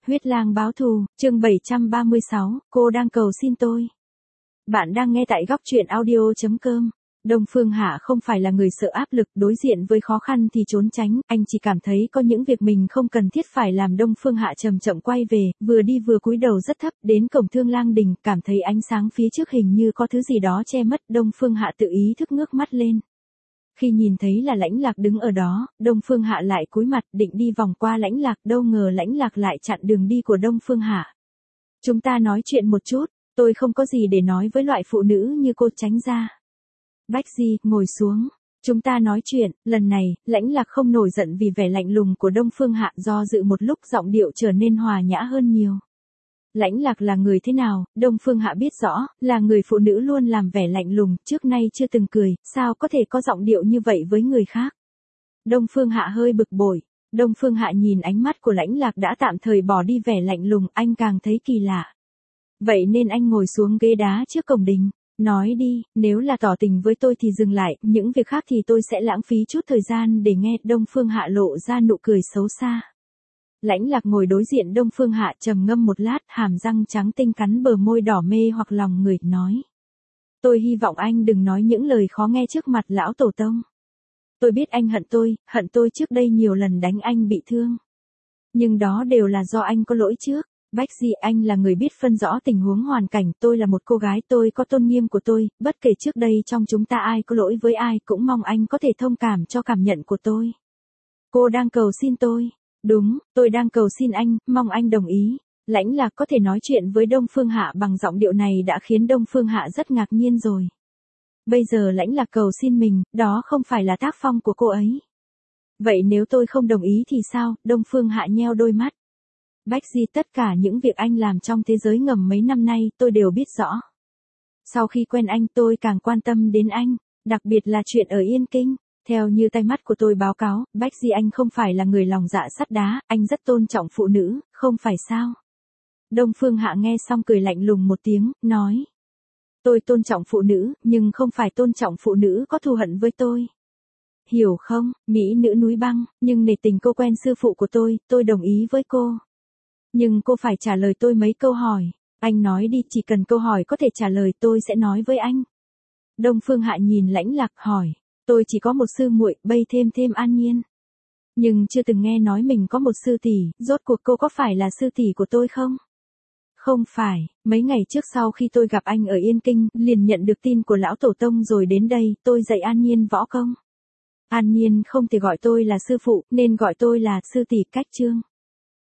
Huyết lang báo thù, chương 736, cô đang cầu xin tôi. Bạn đang nghe tại góc truyện audio.com. Đông Phương Hạ không phải là người sợ áp lực, đối diện với khó khăn thì trốn tránh, anh chỉ cảm thấy có những việc mình không cần thiết phải làm. Đông Phương Hạ chậm chậm quay về, vừa đi vừa cúi đầu rất thấp, đến cổng Thương Lang Đình, cảm thấy ánh sáng phía trước hình như có thứ gì đó che mất, Đông Phương Hạ tự ý thức ngước mắt lên. Khi nhìn thấy là Lãnh Lạc đứng ở đó, Đông Phương Hạ lại cúi mặt định đi vòng qua Lãnh Lạc, đâu ngờ Lãnh Lạc lại chặn đường đi của Đông Phương Hạ. Chúng ta nói chuyện một chút, tôi không có gì để nói với loại phụ nữ như cô, tránh ra. Bách Di, ngồi xuống. Chúng ta nói chuyện. Lần này, Lãnh Lạc không nổi giận vì vẻ lạnh lùng của Đông Phương Hạ, do dự một lúc giọng điệu trở nên hòa nhã hơn nhiều. Lãnh Lạc là người thế nào, Đông Phương Hạ biết rõ, là người phụ nữ luôn làm vẻ lạnh lùng, trước nay chưa từng cười, sao có thể có giọng điệu như vậy với người khác. Đông Phương Hạ hơi bực bội. Đông Phương Hạ nhìn ánh mắt của Lãnh Lạc đã tạm thời bỏ đi vẻ lạnh lùng, anh càng thấy kỳ lạ. Vậy nên anh ngồi xuống ghế đá trước cổng đình. Nói đi, nếu là tỏ tình với tôi thì dừng lại, những việc khác thì tôi sẽ lãng phí chút thời gian để nghe. Đông Phương Hạ lộ ra nụ cười xấu xa. Lãnh Lạc ngồi đối diện Đông Phương Hạ trầm ngâm một lát, hàm răng trắng tinh cắn bờ môi đỏ mê hoặc lòng người, nói. Tôi hy vọng anh đừng nói những lời khó nghe trước mặt lão tổ tông. Tôi biết anh hận tôi trước đây nhiều lần đánh anh bị thương. Nhưng đó đều là do anh có lỗi trước. Bách Di, anh là người biết phân rõ tình huống hoàn cảnh, tôi là một cô gái, tôi có tôn nghiêm của tôi, bất kể trước đây trong chúng ta ai có lỗi với ai, cũng mong anh có thể thông cảm cho cảm nhận của tôi. Cô đang cầu xin tôi. Đúng, tôi đang cầu xin anh, mong anh đồng ý. Lãnh Lạc có thể nói chuyện với Đông Phương Hạ bằng giọng điệu này đã khiến Đông Phương Hạ rất ngạc nhiên rồi. Bây giờ Lãnh Lạc cầu xin mình, đó không phải là tác phong của cô ấy. Vậy nếu tôi không đồng ý thì sao? Đông Phương Hạ nheo đôi mắt. Bách Di, tất cả những việc anh làm trong thế giới ngầm mấy năm nay tôi đều biết rõ. Sau khi quen anh tôi càng quan tâm đến anh, đặc biệt là chuyện ở Yên Kinh. Theo như tai mắt của tôi báo cáo, Bách Di, anh không phải là người lòng dạ sắt đá, anh rất tôn trọng phụ nữ, không phải sao? Đông Phương Hạ nghe xong cười lạnh lùng một tiếng, nói. Tôi tôn trọng phụ nữ, nhưng không phải tôn trọng phụ nữ có thù hận với tôi. Hiểu không, mỹ nữ núi băng, nhưng nể tình cô quen sư phụ của tôi đồng ý với cô. Nhưng cô phải trả lời tôi mấy câu hỏi. Anh nói đi, chỉ cần câu hỏi có thể trả lời tôi sẽ nói với anh. Đông Phương Hạ nhìn Lãnh Lạc hỏi. Tôi chỉ có một sư muội, bây thêm An Nhiên. Nhưng chưa từng nghe nói mình có một sư tỷ, rốt cuộc cô có phải là sư tỷ của tôi không? Không phải, mấy ngày trước sau khi tôi gặp anh ở Yên Kinh, liền nhận được tin của lão tổ tông rồi đến đây, tôi dạy An Nhiên võ công. An Nhiên không thể gọi tôi là sư phụ, nên gọi tôi là sư tỷ. Cách chương.